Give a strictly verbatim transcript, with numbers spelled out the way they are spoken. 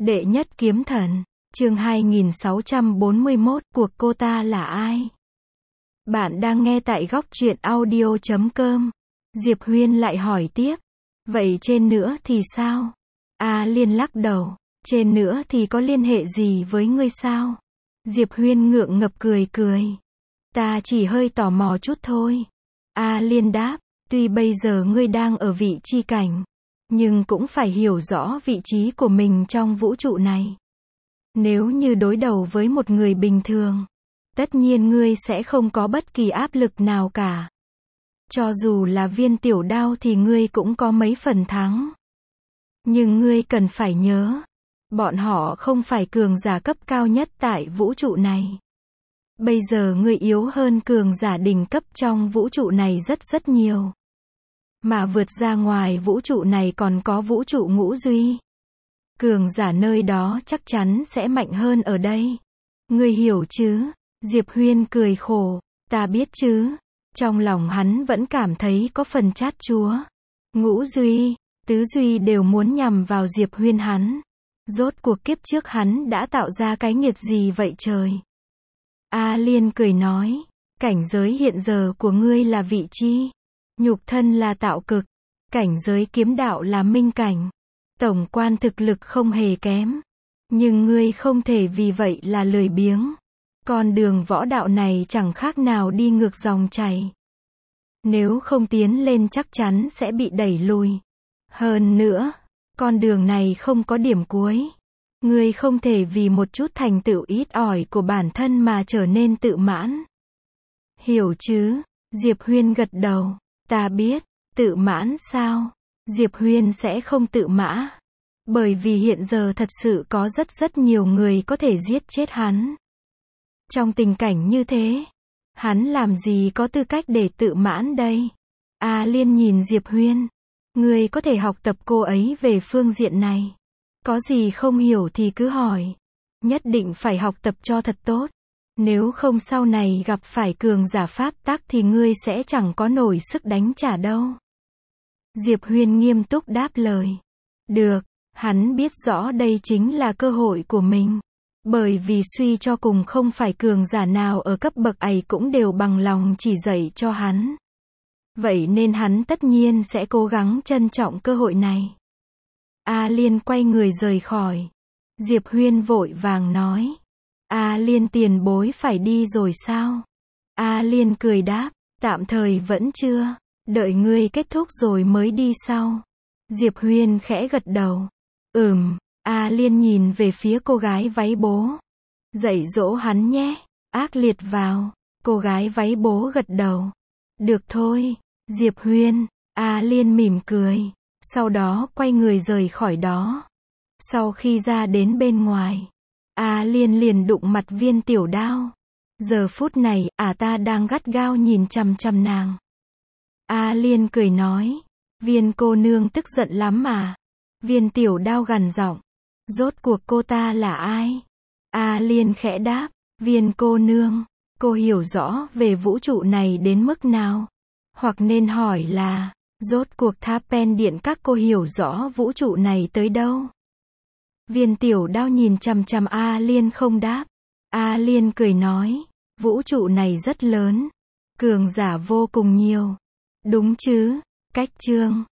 Đệ nhất kiếm thần, chương hai nghìn sáu trăm bốn mươi mốt, cuộc cô ta là ai? Bạn đang nghe tại góc truyện audio chấm com. Diệp Huyên lại hỏi tiếp. Vậy trên nữa thì sao? A Liên lắc đầu. Trên nữa thì có liên hệ gì với ngươi sao? Diệp Huyên ngượng ngập cười cười. Ta chỉ hơi tò mò chút thôi. A Liên đáp. Tuy bây giờ ngươi đang ở vị chi cảnh, nhưng cũng phải hiểu rõ vị trí của mình trong vũ trụ này. Nếu như đối đầu với một người bình thường, tất nhiên ngươi sẽ không có bất kỳ áp lực nào cả. Cho dù là viên tiểu đao thì ngươi cũng có mấy phần thắng. Nhưng ngươi cần phải nhớ, bọn họ không phải cường giả cấp cao nhất tại vũ trụ này. Bây giờ ngươi yếu hơn cường giả đỉnh cấp trong vũ trụ này rất rất nhiều. Mà vượt ra ngoài vũ trụ này còn có vũ trụ ngũ duy. Cường giả nơi đó chắc chắn sẽ mạnh hơn ở đây. Ngươi hiểu chứ? Diệp Huyên cười khổ. Ta biết chứ. Trong lòng hắn vẫn cảm thấy có phần chát chúa. Ngũ duy, tứ duy đều muốn nhằm vào Diệp Huyên hắn. Rốt cuộc kiếp trước hắn đã tạo ra cái nghiệt gì vậy trời? A Liên cười nói. Cảnh giới hiện giờ của ngươi là vị chi? Nhục thân là tạo cực. Cảnh giới kiếm đạo là minh cảnh. Tổng quan thực lực không hề kém. Nhưng ngươi không thể vì vậy là lười biếng. Con đường võ đạo này chẳng khác nào đi ngược dòng chảy. Nếu không tiến lên chắc chắn sẽ bị đẩy lùi. Hơn nữa, con đường này không có điểm cuối. Ngươi không thể vì một chút thành tựu ít ỏi của bản thân mà trở nên tự mãn. Hiểu chứ? Diệp Huyên gật đầu. Ta biết. Tự mãn sao? Diệp Huyên sẽ không tự mã. Bởi vì hiện giờ thật sự có rất rất nhiều người có thể giết chết hắn. Trong tình cảnh như thế, hắn làm gì có tư cách để tự mãn đây? A Liên nhìn Diệp Huyên. Ngươi có thể học tập cô ấy về phương diện này. Có gì không hiểu thì cứ hỏi. Nhất định phải học tập cho thật tốt. Nếu không sau này gặp phải cường giả pháp tắc thì ngươi sẽ chẳng có nổi sức đánh trả đâu. Diệp Huyên nghiêm túc đáp lời. Được, hắn biết rõ đây chính là cơ hội của mình. Bởi vì suy cho cùng không phải cường giả nào ở cấp bậc ấy cũng đều bằng lòng chỉ dạy cho hắn. Vậy nên hắn tất nhiên sẽ cố gắng trân trọng cơ hội này. A Liên quay người rời khỏi. Diệp Huyên vội vàng nói. A Liên tiền bối phải đi rồi sao? A Liên cười đáp. Tạm thời vẫn chưa. Đợi ngươi kết thúc rồi mới đi sau. Diệp Huyên khẽ gật đầu. Ừm. A Liên nhìn về phía cô gái váy bố. Dạy dỗ hắn nhé. Ác liệt vào. Cô gái váy bố gật đầu. Được thôi. Diệp Huyên. A Liên mỉm cười. Sau đó quay người rời khỏi đó. Sau khi ra đến bên ngoài, A Liên liền đụng mặt viên tiểu đao. Giờ phút này, à ta đang gắt gao nhìn chằm chằm nàng. A Liên cười nói. Viên cô nương tức giận lắm mà. Viên tiểu đao gằn giọng. Rốt cuộc cô ta là ai? A Liên khẽ đáp. Viên cô nương, cô hiểu rõ về vũ trụ này đến mức nào? Hoặc nên hỏi là, rốt cuộc Tháp Pen Điện các cô hiểu rõ vũ trụ này tới đâu? Viên tiểu đao nhìn chằm chằm A Liên không đáp. A Liên cười nói. Vũ trụ này rất lớn. Cường giả vô cùng nhiều. Đúng chứ? Cách chương.